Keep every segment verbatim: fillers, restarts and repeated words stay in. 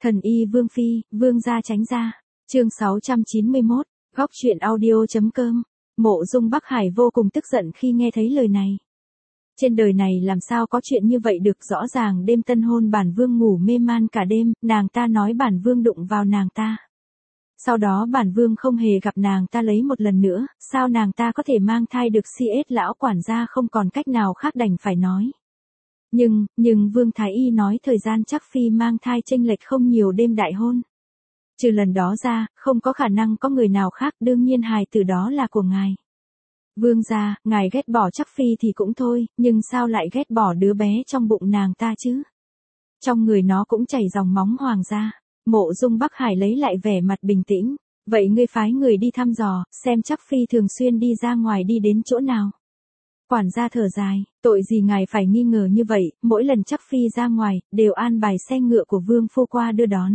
Thần y Vương Phi, Vương gia tránh ra. Chương sáu trăm chín mươi mốt, góc truyện audio.com. Mộ Dung Bắc Hải vô cùng tức giận khi nghe thấy lời này. Trên đời này làm sao có chuyện như vậy được, rõ ràng đêm tân hôn bản vương ngủ mê man cả đêm, nàng ta nói bản vương đụng vào nàng ta. Sau đó bản vương không hề gặp nàng ta lấy một lần nữa, sao nàng ta có thể mang thai được, si ết lão quản gia không còn cách nào khác đành phải nói. Nhưng, nhưng Vương Thái Y nói thời gian chắc Phi mang thai chênh lệch không nhiều đêm đại hôn. Trừ lần đó ra, không có khả năng có người nào khác, đương nhiên hài tử đó là của ngài. Vương gia, ngài ghét bỏ chắc Phi thì cũng thôi, nhưng sao lại ghét bỏ đứa bé trong bụng nàng ta chứ? Trong người nó cũng chảy dòng máu hoàng gia. Mộ Dung Bắc Hải lấy lại vẻ mặt bình tĩnh. Vậy ngươi phái người đi thăm dò, xem chắc Phi thường xuyên đi ra ngoài đi đến chỗ nào. Quản gia thở dài, tội gì ngài phải nghi ngờ như vậy, mỗi lần chắc Phi ra ngoài, đều an bài xe ngựa của Vương phu qua đưa đón.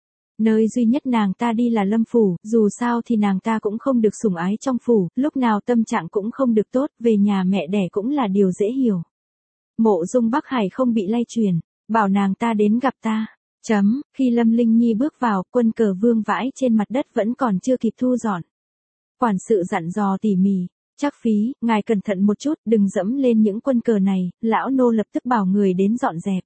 Nơi duy nhất nàng ta đi là Lâm phủ, dù sao thì nàng ta cũng không được sủng ái trong phủ, lúc nào tâm trạng cũng không được tốt, về nhà mẹ đẻ cũng là điều dễ hiểu. Mộ Dung Bắc Hải không bị lay truyền, bảo nàng ta đến gặp ta. Chấm, khi Lâm Linh Nhi bước vào, quân cờ vương vãi trên mặt đất vẫn còn chưa kịp thu dọn. Quản sự dặn dò tỉ mỉ, chắc Phí, ngài cẩn thận một chút, đừng dẫm lên những quân cờ này, lão nô lập tức bảo người đến dọn dẹp.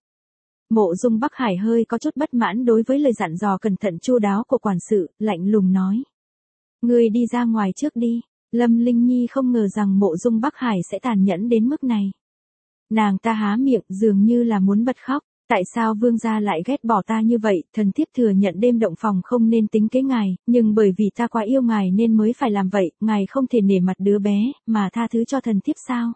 Mộ Dung Bắc Hải hơi có chút bất mãn đối với lời dặn dò cẩn thận chu đáo của quản sự, lạnh lùng nói. Người đi ra ngoài trước đi. Lâm Linh Nhi không ngờ rằng Mộ Dung Bắc Hải sẽ tàn nhẫn đến mức này. Nàng ta há miệng dường như là muốn bật khóc. Tại sao vương gia lại ghét bỏ ta như vậy, thần thiếp thừa nhận đêm động phòng không nên tính kế ngài, nhưng bởi vì ta quá yêu ngài nên mới phải làm vậy, ngài không thể nể mặt đứa bé, mà tha thứ cho thần thiếp sao?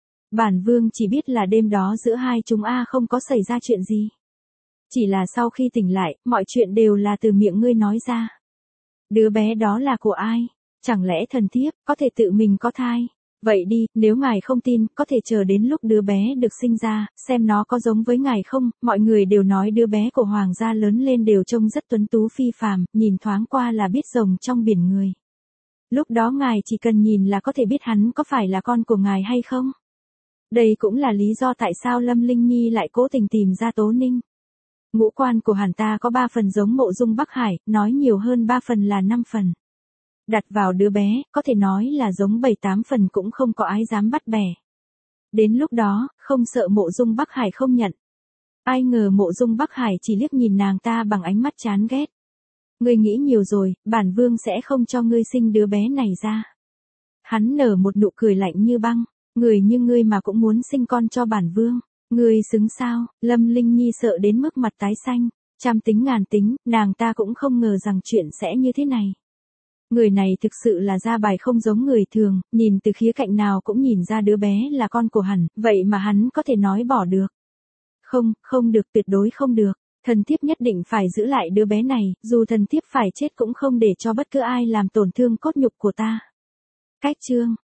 Bản vương chỉ biết là đêm đó giữa hai chúng a không có xảy ra chuyện gì. Chỉ là sau khi tỉnh lại, mọi chuyện đều là từ miệng ngươi nói ra. Đứa bé đó là của ai? Chẳng lẽ thần thiếp có thể tự mình có thai? Vậy đi, nếu ngài không tin, có thể chờ đến lúc đứa bé được sinh ra, xem nó có giống với ngài không, mọi người đều nói đứa bé của hoàng gia lớn lên đều trông rất tuấn tú phi phàm, nhìn thoáng qua là biết rồng trong biển người. Lúc đó ngài chỉ cần nhìn là có thể biết hắn có phải là con của ngài hay không. Đây cũng là lý do tại sao Lâm Linh Nhi lại cố tình tìm ra Tố Ninh. Ngũ quan của hắn ta có ba phần giống Mộ Dung Bắc Hải, nói nhiều hơn ba phần là năm phần. Đặt vào đứa bé, có thể nói là giống bảy tám phần cũng không có ai dám bắt bẻ. Đến lúc đó, không sợ Mộ Dung Bắc Hải không nhận. Ai ngờ Mộ Dung Bắc Hải chỉ liếc nhìn nàng ta bằng ánh mắt chán ghét. Ngươi nghĩ nhiều rồi, bản vương sẽ không cho ngươi sinh đứa bé này ra. Hắn nở một nụ cười lạnh như băng, người như ngươi mà cũng muốn sinh con cho bản vương. Ngươi xứng sao? Lâm Linh Nhi sợ đến mức mặt tái xanh, trăm tính ngàn tính, nàng ta cũng không ngờ rằng chuyện sẽ như thế này. Người này thực sự là ra bài không giống người thường, nhìn từ khía cạnh nào cũng nhìn ra đứa bé là con của hắn, vậy mà hắn có thể nói bỏ được. Không, không được, tuyệt đối không được, thần thiếp nhất định phải giữ lại đứa bé này, dù thần thiếp phải chết cũng không để cho bất cứ ai làm tổn thương cốt nhục của ta. Cách chương